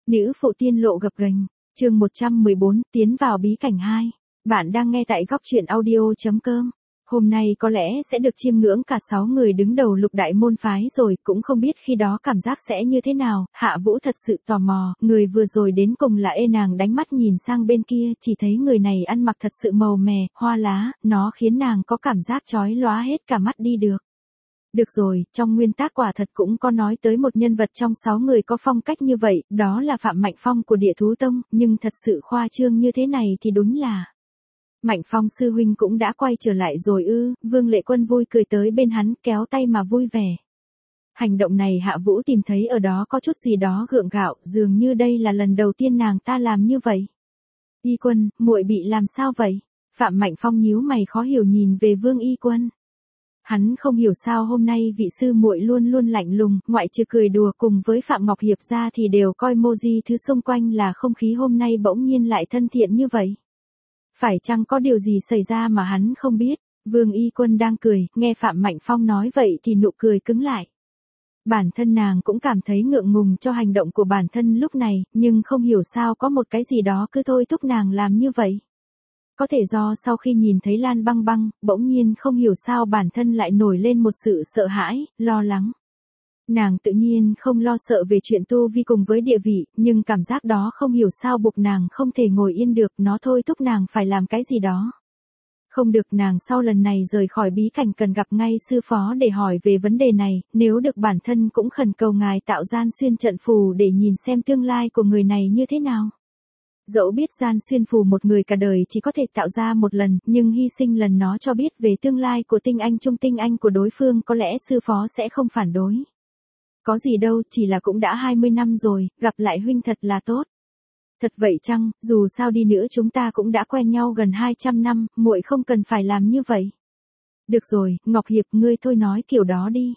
Nữ phụ tiên lộ gập ghềnh, chương 114, tiến vào bí cảnh 2. Bạn đang nghe tại góc truyện audio.com. Hôm nay có lẽ sẽ được chiêm ngưỡng cả 6 người đứng đầu lục đại môn phái rồi, cũng không biết khi đó cảm giác sẽ như thế nào. Hạ Vũ thật sự tò mò, người vừa rồi đến cùng là nàng đánh mắt nhìn sang bên kia, chỉ thấy người này ăn mặc thật sự màu mè, hoa lá, nó khiến nàng có cảm giác chói lóa hết cả mắt đi được. Được rồi, trong nguyên tác quả thật cũng có nói tới một nhân vật trong 6 người có phong cách như vậy, đó là Phạm Mạnh Phong của Địa Thú Tông, nhưng thật sự khoa trương như thế này thì đúng là... Mạnh Phong sư huynh cũng đã quay trở lại rồi ư? Vương Lệ Quân vui cười tới bên hắn, kéo tay mà vui vẻ. Hành động này Hạ Vũ tìm thấy ở đó có chút gì đó gượng gạo, dường như đây là lần đầu tiên nàng ta làm như vậy. Y Quân, muội bị làm sao vậy? Phạm Mạnh Phong nhíu mày khó hiểu nhìn về Vương Y Quân. Hắn không hiểu sao hôm nay vị sư muội luôn luôn lạnh lùng, ngoại trừ cười đùa cùng với Phạm Ngọc Hiệp ra thì đều coi Moji thứ xung quanh là không khí, hôm nay bỗng nhiên lại thân thiện như vậy. Phải chăng có điều gì xảy ra mà hắn không biết? Vương Y Quân đang cười, nghe Phạm Mạnh Phong nói vậy thì nụ cười cứng lại. Bản thân nàng cũng cảm thấy ngượng ngùng cho hành động của bản thân lúc này, nhưng không hiểu sao có một cái gì đó cứ thôi thúc nàng làm như vậy. Có thể do sau khi nhìn thấy Lan Băng Băng, bỗng nhiên không hiểu sao bản thân lại nổi lên một sự sợ hãi, lo lắng. Nàng tự nhiên không lo sợ về chuyện tu vi cùng với địa vị, nhưng cảm giác đó không hiểu sao buộc nàng không thể ngồi yên được, nó thôi thúc nàng phải làm cái gì đó. Không được, nàng sau lần này rời khỏi bí cảnh cần gặp ngay sư phó để hỏi về vấn đề này, nếu được bản thân cũng khẩn cầu ngài tạo gian xuyên trận phù để nhìn xem tương lai của người này như thế nào. Dẫu biết gian xuyên phù một người cả đời chỉ có thể tạo ra một lần, nhưng hy sinh lần nó cho biết về tương lai của tinh anh trung tinh anh của đối phương, có lẽ sư phó sẽ không phản đối. Có gì đâu, chỉ là cũng đã 20 năm rồi, gặp lại huynh thật là tốt. Thật vậy chăng, dù sao đi nữa chúng ta cũng đã quen nhau gần 200 năm, muội không cần phải làm như vậy. Được rồi, Ngọc Hiệp, ngươi thôi nói kiểu đó đi.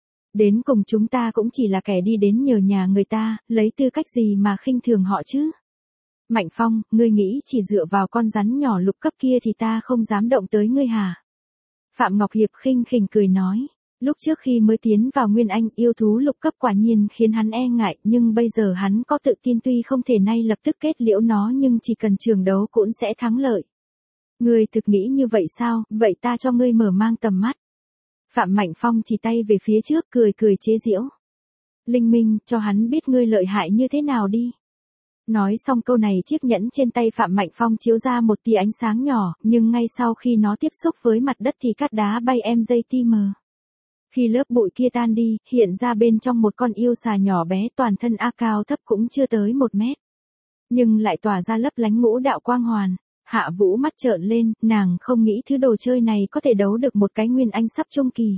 Đến cùng chúng ta cũng chỉ là kẻ đi đến nhờ nhà người ta, lấy tư cách gì mà khinh thường họ chứ? Mạnh Phong, ngươi nghĩ chỉ dựa vào con rắn nhỏ lục cấp kia thì ta không dám động tới ngươi hả? Phạm Ngọc Hiệp khinh khỉnh cười nói. Lúc trước khi mới tiến vào Nguyên Anh, yêu thú lục cấp quả nhiên khiến hắn e ngại, nhưng bây giờ hắn có tự tin tuy không thể nay lập tức kết liễu nó nhưng chỉ cần trường đấu cũng sẽ thắng lợi. Ngươi thực nghĩ như vậy sao? Vậy ta cho ngươi mở mang tầm mắt. Phạm Mạnh Phong chỉ tay về phía trước, cười cười chế giễu. Linh Minh, cho hắn biết ngươi lợi hại như thế nào đi. Nói xong câu này, chiếc nhẫn trên tay Phạm Mạnh Phong chiếu ra một tia ánh sáng nhỏ, nhưng ngay sau khi nó tiếp xúc với mặt đất thì cát đá bay MJTM. Khi lớp bụi kia tan đi, hiện ra bên trong một con yêu xà nhỏ bé, toàn thân cao thấp cũng chưa tới 1 mét. Nhưng lại tỏa ra lấp lánh ngũ đạo quang hoàn. Hạ Vũ mắt trợn lên, nàng không nghĩ thứ đồ chơi này có thể đấu được một cái Nguyên Anh sắp trung kỳ.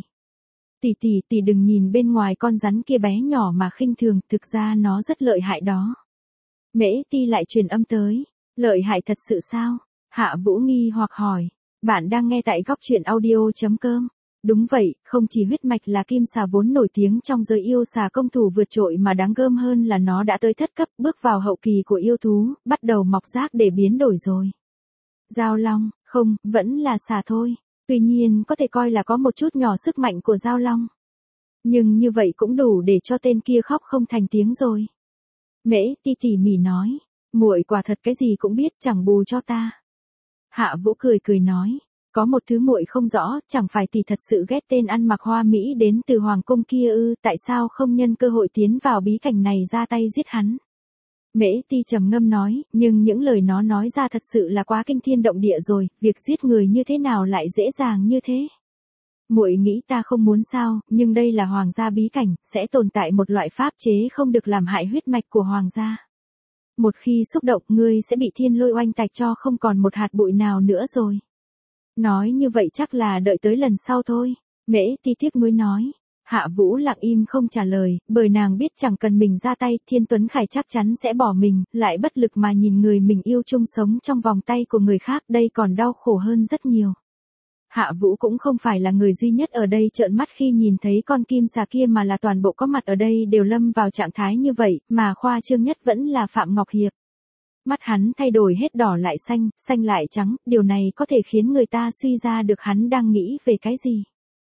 Tỷ đừng nhìn bên ngoài con rắn kia bé nhỏ mà khinh thường, thực ra nó rất lợi hại đó. Mễ Ti lại truyền âm tới. Lợi hại thật sự sao? Hạ Vũ nghi hoặc hỏi. Bạn đang nghe tại góc truyện audio.com. Đúng vậy, không chỉ huyết mạch là kim xà vốn nổi tiếng trong giới yêu xà công thủ vượt trội mà đáng gờm hơn là nó đã tới thất cấp, bước vào hậu kỳ của yêu thú, bắt đầu mọc rác để biến đổi rồi. Giao long, không, vẫn là xà thôi. Tuy nhiên có thể coi là có một chút nhỏ sức mạnh của giao long. Nhưng như vậy cũng đủ để cho tên kia khóc không thành tiếng rồi. Mễ Ti tỉ mỉ nói, muội quả thật cái gì cũng biết, chẳng bù cho ta. Hạ Vũ cười cười nói, có một thứ muội không rõ, chẳng phải tỷ thật sự ghét tên ăn mặc hoa mỹ đến từ hoàng cung kia ư? Tại sao không nhân cơ hội tiến vào bí cảnh này ra tay giết hắn? Mễ Ti trầm ngâm nói, nhưng những lời nó nói ra thật sự là quá kinh thiên động địa rồi, việc giết người như thế nào lại dễ dàng như thế? Muội nghĩ ta không muốn sao, nhưng đây là hoàng gia bí cảnh, sẽ tồn tại một loại pháp chế không được làm hại huyết mạch của hoàng gia. Một khi xúc động, ngươi sẽ bị thiên lôi oanh tạch cho không còn một hạt bụi nào nữa rồi. Nói như vậy chắc là đợi tới lần sau thôi. Mễ Ti tiếc nuối nói. Hạ Vũ lặng im không trả lời, bởi nàng biết chẳng cần mình ra tay, Thiên Tuấn Khải chắc chắn sẽ bỏ mình, lại bất lực mà nhìn người mình yêu chung sống trong vòng tay của người khác, đây còn đau khổ hơn rất nhiều. Hạ Vũ cũng không phải là người duy nhất ở đây trợn mắt khi nhìn thấy con kim xà kia, mà là toàn bộ có mặt ở đây đều lâm vào trạng thái như vậy, mà khoa trương nhất vẫn là Phạm Ngọc Hiệp. Mắt hắn thay đổi hết đỏ lại xanh, xanh lại trắng, điều này có thể khiến người ta suy ra được hắn đang nghĩ về cái gì.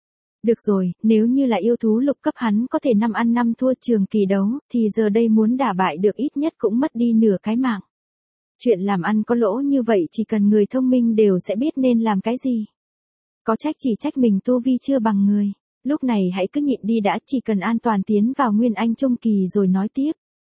Được rồi, nếu như là yêu thú lục cấp hắn có thể 5 ăn 5 thua trường kỳ đấu, thì giờ đây muốn đả bại được ít nhất cũng mất đi nửa cái mạng. Chuyện làm ăn có lỗ như vậy chỉ cần người thông minh đều sẽ biết nên làm cái gì. Có trách chỉ trách mình tu vi chưa bằng người. Lúc này hãy cứ nhịn đi đã, chỉ cần an toàn tiến vào Nguyên Anh Trung Kỳ rồi nói tiếp.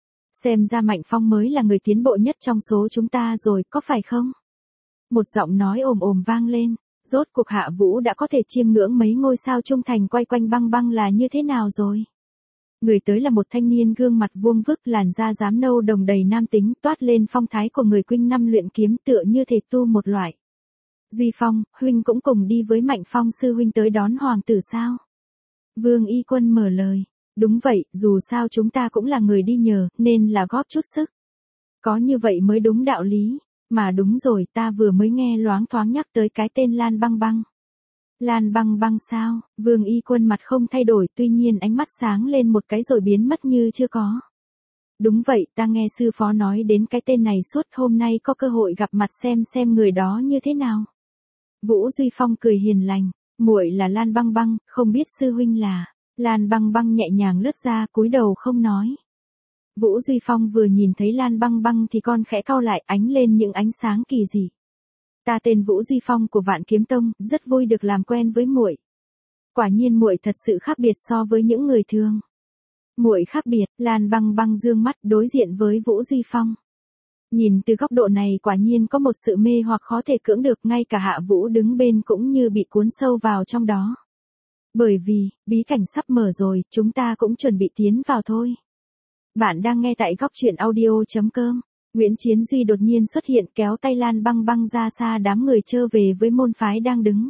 Xem ra Mạnh Phong mới là người tiến bộ nhất trong số chúng ta rồi, có phải không? Một giọng nói ồm ồm vang lên, rốt cuộc Hạ Vũ đã có thể chiêm ngưỡng mấy ngôi sao trung thành quay quanh băng băng là như thế nào rồi. Người tới là một thanh niên gương mặt vuông vức, làn da rám nâu đồng đầy nam tính, toát lên phong thái của người Quynh năm luyện kiếm, tựa như thể tu một loại. Duy Phong, huynh cũng cùng đi với Mạnh Phong sư huynh tới đón hoàng tử sao? Vương Y Quân mở lời. Đúng vậy, dù sao chúng ta cũng là người đi nhờ, nên là góp chút sức. Có như vậy mới đúng đạo lý. Mà đúng rồi, ta vừa mới nghe loáng thoáng nhắc tới cái tên Lan Băng Băng. Lan Băng Băng sao? Vương Y Quân mặt không thay đổi, tuy nhiên ánh mắt sáng lên một cái rồi biến mất như chưa có. Đúng vậy, ta nghe sư phó nói đến cái tên này suốt, hôm nay có cơ hội gặp mặt xem người đó như thế nào. Vũ Duy Phong cười hiền lành, muội là Lan Băng Băng, không biết sư huynh là. Lan Băng Băng nhẹ nhàng lướt ra, cúi đầu không nói. Vũ Duy Phong vừa nhìn thấy Lan Băng Băng thì con khẽ cau lại, ánh lên những ánh sáng kỳ dị. Ta tên Vũ Duy Phong của Vạn Kiếm Tông, rất vui được làm quen với muội. Quả nhiên muội thật sự khác biệt so với những người thường. Muội khác biệt, Lan Băng Băng dương mắt đối diện với Vũ Duy Phong. Nhìn từ góc độ này quả nhiên có một sự mê hoặc khó thể cưỡng được, ngay cả Hạ Vũ đứng bên cũng như bị cuốn sâu vào trong đó. Bởi vì, bí cảnh sắp mở rồi, chúng ta cũng chuẩn bị tiến vào thôi. Bạn đang nghe tại góc truyện audio.com. Nguyễn Chiến Duy đột nhiên xuất hiện kéo tay Lan Băng Băng ra xa đám người trơ về với môn phái đang đứng.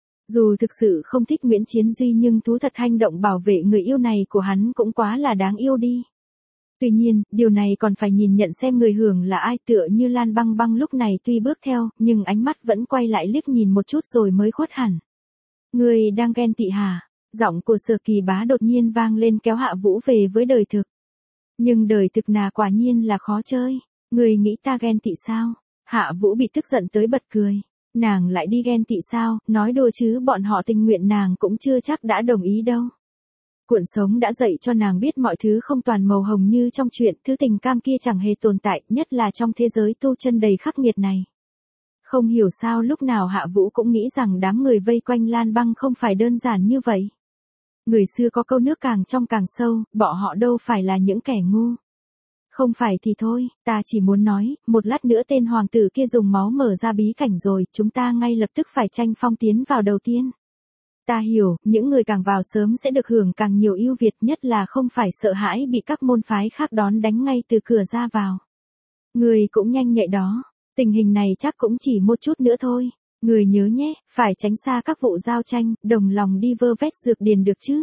Dù thực sự không thích Nguyễn Chiến Duy nhưng thú thật hành động bảo vệ người yêu này của hắn cũng quá là đáng yêu đi. Tuy nhiên, điều này còn phải nhìn nhận xem người hưởng là ai, tựa như Lan Băng Băng lúc này tuy bước theo, nhưng ánh mắt vẫn quay lại liếc nhìn một chút rồi mới khuất hẳn. Người đang ghen tị hả? Giọng của Sở Kỳ Bá đột nhiên vang lên kéo Hạ Vũ về với đời thực. Nhưng đời thực nà quả nhiên là khó chơi. Người nghĩ ta ghen tị sao? Hạ Vũ bị tức giận tới bật cười. Nàng lại đi ghen tị sao? Nói đùa chứ, bọn họ tình nguyện nàng cũng chưa chắc đã đồng ý đâu. Cuộn sống đã dạy cho nàng biết mọi thứ không toàn màu hồng như trong chuyện, thứ tình cam kia chẳng hề tồn tại, nhất là trong thế giới tu chân đầy khắc nghiệt này. Không hiểu sao lúc nào Hạ Vũ cũng nghĩ rằng đám người vây quanh Lan Băng không phải đơn giản như vậy. Người xưa có câu nước càng trong càng sâu, bọn họ đâu phải là những kẻ ngu. Không phải thì thôi, ta chỉ muốn nói, một lát nữa tên hoàng tử kia dùng máu mở ra bí cảnh rồi, chúng ta ngay lập tức phải tranh phong tiến vào đầu tiên. Ta hiểu, những người càng vào sớm sẽ được hưởng càng nhiều ưu việt, nhất là không phải sợ hãi bị các môn phái khác đón đánh ngay từ cửa ra vào. Người cũng nhanh nhạy đó, tình hình này chắc cũng chỉ một chút nữa thôi. Người nhớ nhé, phải tránh xa các vụ giao tranh, đồng lòng đi vơ vét dược điền được chứ?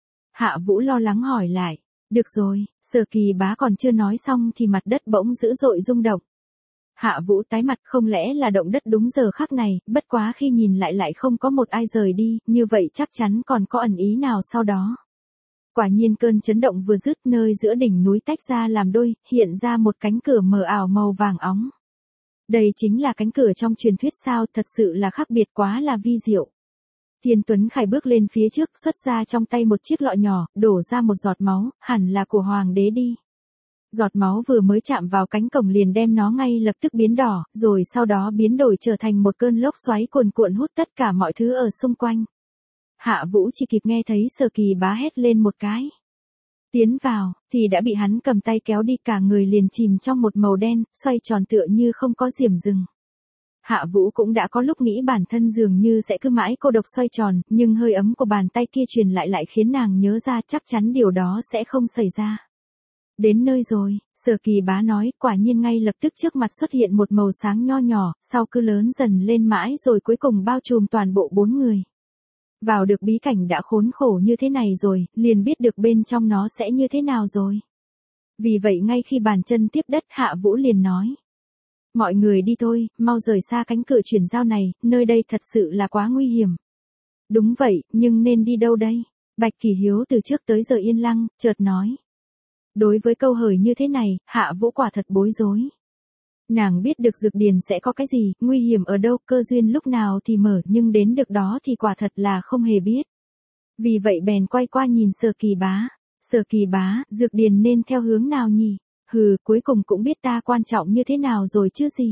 Hạ Vũ lo lắng hỏi lại. Được rồi, Sở Kỳ Bá còn chưa nói xong thì mặt đất bỗng dữ dội rung động. Hạ Vũ tái mặt, không lẽ là động đất đúng giờ khắc này, bất quá khi nhìn lại không có một ai rời đi, như vậy chắc chắn còn có ẩn ý nào sau đó. Quả nhiên cơn chấn động vừa dứt, nơi giữa đỉnh núi tách ra làm đôi, hiện ra một cánh cửa mờ ảo màu vàng óng. Đây chính là cánh cửa trong truyền thuyết sao, thật sự là khác biệt quá là vi diệu. Thiên Tuấn Khải bước lên phía trước, xuất ra trong tay một chiếc lọ nhỏ, đổ ra một giọt máu, hẳn là của hoàng đế đi. Giọt máu vừa mới chạm vào cánh cổng liền đem nó ngay lập tức biến đỏ, rồi sau đó biến đổi trở thành một cơn lốc xoáy cuồn cuộn hút tất cả mọi thứ ở xung quanh. Hạ Vũ chỉ kịp nghe thấy Sở Kỳ Bá hét lên một cái. Tiến vào, thì đã bị hắn cầm tay kéo đi, cả người liền chìm trong một màu đen, xoay tròn tựa như không có diềm dừng. Hạ Vũ cũng đã có lúc nghĩ bản thân dường như sẽ cứ mãi cô độc xoay tròn, nhưng hơi ấm của bàn tay kia truyền lại khiến nàng nhớ ra chắc chắn điều đó sẽ không xảy ra. Đến nơi rồi, Sở Kỳ Bá nói, quả nhiên ngay lập tức trước mặt xuất hiện một màu sáng nho nhỏ, sau cứ lớn dần lên mãi rồi cuối cùng bao trùm toàn bộ 4 người. Vào được bí cảnh đã khốn khổ như thế này rồi, liền biết được bên trong nó sẽ như thế nào rồi. Vì vậy ngay khi bàn chân tiếp đất, Hạ Vũ liền nói. Mọi người đi thôi, mau rời xa cánh cửa chuyển giao này, nơi đây thật sự là quá nguy hiểm. Đúng vậy, nhưng nên đi đâu đây? Bạch Kỳ Hiếu từ trước tới giờ yên lặng, chợt nói. Đối với câu hỏi như thế này, Hạ Vũ quả thật bối rối. Nàng biết được dược điền sẽ có cái gì, nguy hiểm ở đâu, cơ duyên lúc nào thì mở, nhưng đến được đó thì quả thật là không hề biết. Vì vậy bèn quay qua nhìn Sở Kỳ Bá. Sở Kỳ Bá, dược điền nên theo hướng nào nhỉ? Hừ, cuối cùng cũng biết ta quan trọng như thế nào rồi chứ gì.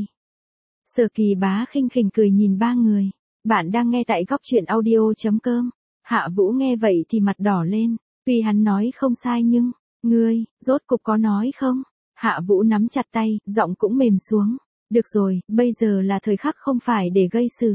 Sở Kỳ Bá khinh khỉnh cười nhìn ba người. Bạn đang nghe tại góc truyện audio.com. Hạ Vũ nghe vậy thì mặt đỏ lên. Tuy hắn nói không sai nhưng, ngươi, rốt cục có nói không? Hạ Vũ nắm chặt tay, giọng cũng mềm xuống. Được rồi, bây giờ là thời khắc không phải để gây sự.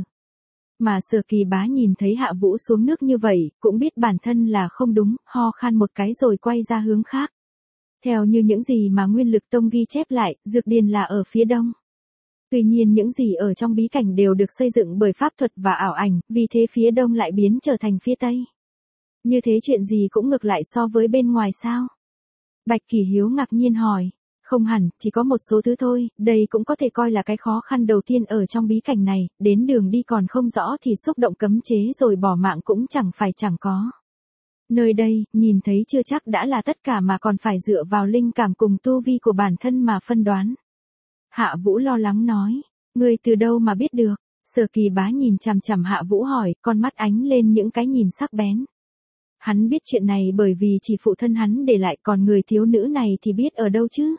Mà Sở Kỳ Bá nhìn thấy Hạ Vũ xuống nước như vậy, cũng biết bản thân là không đúng, ho khan một cái rồi quay ra hướng khác. Theo như những gì mà Nguyên Lực Tông ghi chép lại, dược điền là ở phía đông. Tuy nhiên những gì ở trong bí cảnh đều được xây dựng bởi pháp thuật và ảo ảnh, vì thế phía đông lại biến trở thành phía tây. Như thế chuyện gì cũng ngược lại so với bên ngoài sao? Bạch Kỳ Hiếu ngạc nhiên hỏi. Không hẳn, chỉ có một số thứ thôi, đây cũng có thể coi là cái khó khăn đầu tiên ở trong bí cảnh này, đến đường đi còn không rõ thì xúc động cấm chế rồi bỏ mạng cũng chẳng có. Nơi đây, nhìn thấy chưa chắc đã là tất cả mà còn phải dựa vào linh cảm cùng tu vi của bản thân mà phân đoán. Hạ Vũ lo lắng nói, ngươi từ đâu mà biết được? Sở Kỳ Bá nhìn chằm chằm Hạ Vũ hỏi, con mắt ánh lên những cái nhìn sắc bén. Hắn biết chuyện này bởi vì chỉ phụ thân hắn để lại, còn người thiếu nữ này thì biết ở đâu chứ?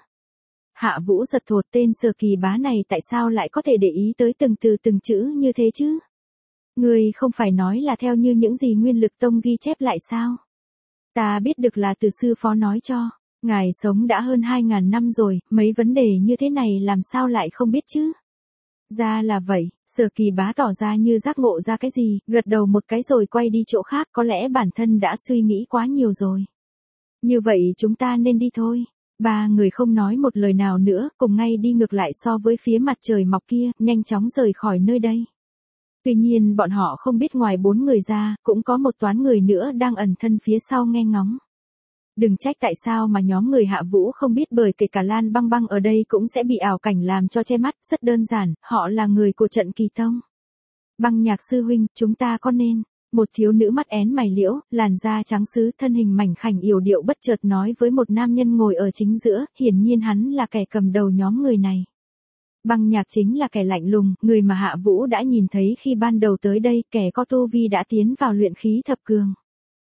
Hạ Vũ giật thột, tên Sở Kỳ Bá này tại sao lại có thể để ý tới từng từ từng chữ như thế chứ? Ngươi không phải nói là theo như những gì Nguyên Lực Tông ghi chép lại sao? Ta biết được là từ sư phó nói cho. Ngài sống đã hơn 2.000 năm rồi, mấy vấn đề như thế này làm sao lại không biết chứ? Ra là vậy, Sở Kỳ Bá tỏ ra như giác ngộ ra cái gì, gật đầu một cái rồi quay đi chỗ khác, có lẽ bản thân đã suy nghĩ quá nhiều rồi. Như vậy chúng ta nên đi thôi. Ba người không nói một lời nào nữa, cùng ngay đi ngược lại so với phía mặt trời mọc kia, nhanh chóng rời khỏi nơi đây. Tuy nhiên bọn họ không biết ngoài 4 người ra, cũng có một toán người nữa đang ẩn thân phía sau nghe ngóng. Đừng trách tại sao mà nhóm người Hạ Vũ không biết, bởi kể cả Lan Băng Băng ở đây cũng sẽ bị ảo cảnh làm cho che mắt, rất đơn giản, họ là người của trận Kỳ Tông. Băng Nhạc sư huynh, chúng ta có nên? Một thiếu nữ mắt én mày liễu, làn da trắng sứ, thân hình mảnh khảnh yểu điệu bất chợt nói với một nam nhân ngồi ở chính giữa, hiển nhiên hắn là kẻ cầm đầu nhóm người này. Băng Nhạc chính là kẻ lạnh lùng, người mà Hạ Vũ đã nhìn thấy khi ban đầu tới đây, kẻ có tu vi đã tiến vào luyện khí thập cường.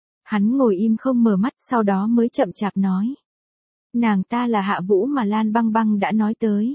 Hắn ngồi im không mở mắt, sau đó mới chậm chạp nói. Nàng ta là Hạ Vũ mà Lan Băng Băng đã nói tới.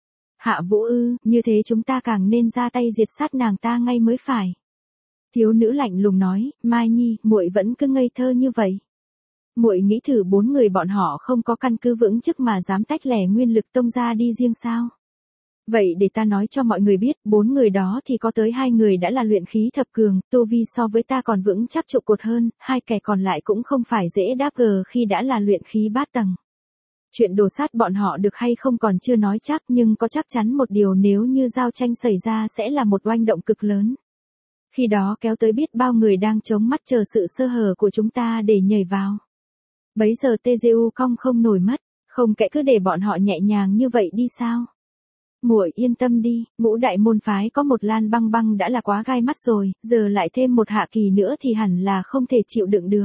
Hạ Vũ ư, như thế chúng ta càng nên ra tay diệt sát nàng ta ngay mới phải. Thiếu nữ lạnh lùng nói, Mai Nhi, muội vẫn cứ ngây thơ như vậy. Muội nghĩ thử 4 người bọn họ không có căn cứ vững chắc mà dám tách lẻ Nguyên Lực Tông ra đi riêng sao? Vậy để ta nói cho mọi người biết, 4 người đó thì có tới 2 người đã là luyện khí thập cường, tu vi so với ta còn vững chắc trụ cột hơn, 2 kẻ còn lại cũng không phải dễ đáp gờ khi đã là luyện khí bát tầng. Chuyện đổ sát bọn họ được hay không còn chưa nói chắc, nhưng có chắc chắn một điều, nếu như giao tranh xảy ra sẽ là một oanh động cực lớn. Khi đó kéo tới biết bao người đang chống mắt chờ sự sơ hở của chúng ta để nhảy vào. Bấy giờ TGU cong không nổi mất, không kẽ cứ để bọn họ nhẹ nhàng như vậy đi sao? Muội yên tâm đi, Ngũ đại môn phái có một Lan Băng Băng đã là quá gai mắt rồi, giờ lại thêm một Hạ Kỳ nữa thì hẳn là không thể chịu đựng được.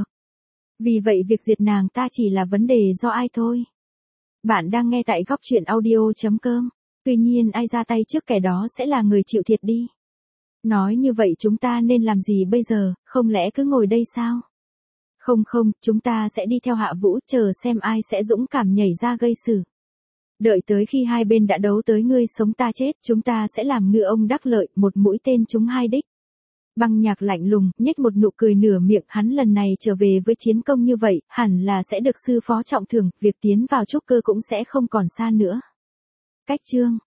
Vì vậy việc diệt nàng ta chỉ là vấn đề do ai thôi. Bạn đang nghe tại góc truyện audio.com. Tuy nhiên ai ra tay trước kẻ đó sẽ là người chịu thiệt đi. Nói như vậy chúng ta nên làm gì bây giờ, không lẽ cứ ngồi đây sao? Không, chúng ta sẽ đi theo Hạ Vũ, chờ xem ai sẽ dũng cảm nhảy ra gây sự. Đợi tới khi hai bên đã đấu tới ngươi sống ta chết, chúng ta sẽ làm ngư ông đắc lợi, một mũi tên trúng 2 đích. Băng Nhạc lạnh lùng, nhếch một nụ cười nửa miệng, hắn lần này trở về với chiến công như vậy, hẳn là sẽ được sư phó trọng thưởng, việc tiến vào trúc cơ cũng sẽ không còn xa nữa. Cách chương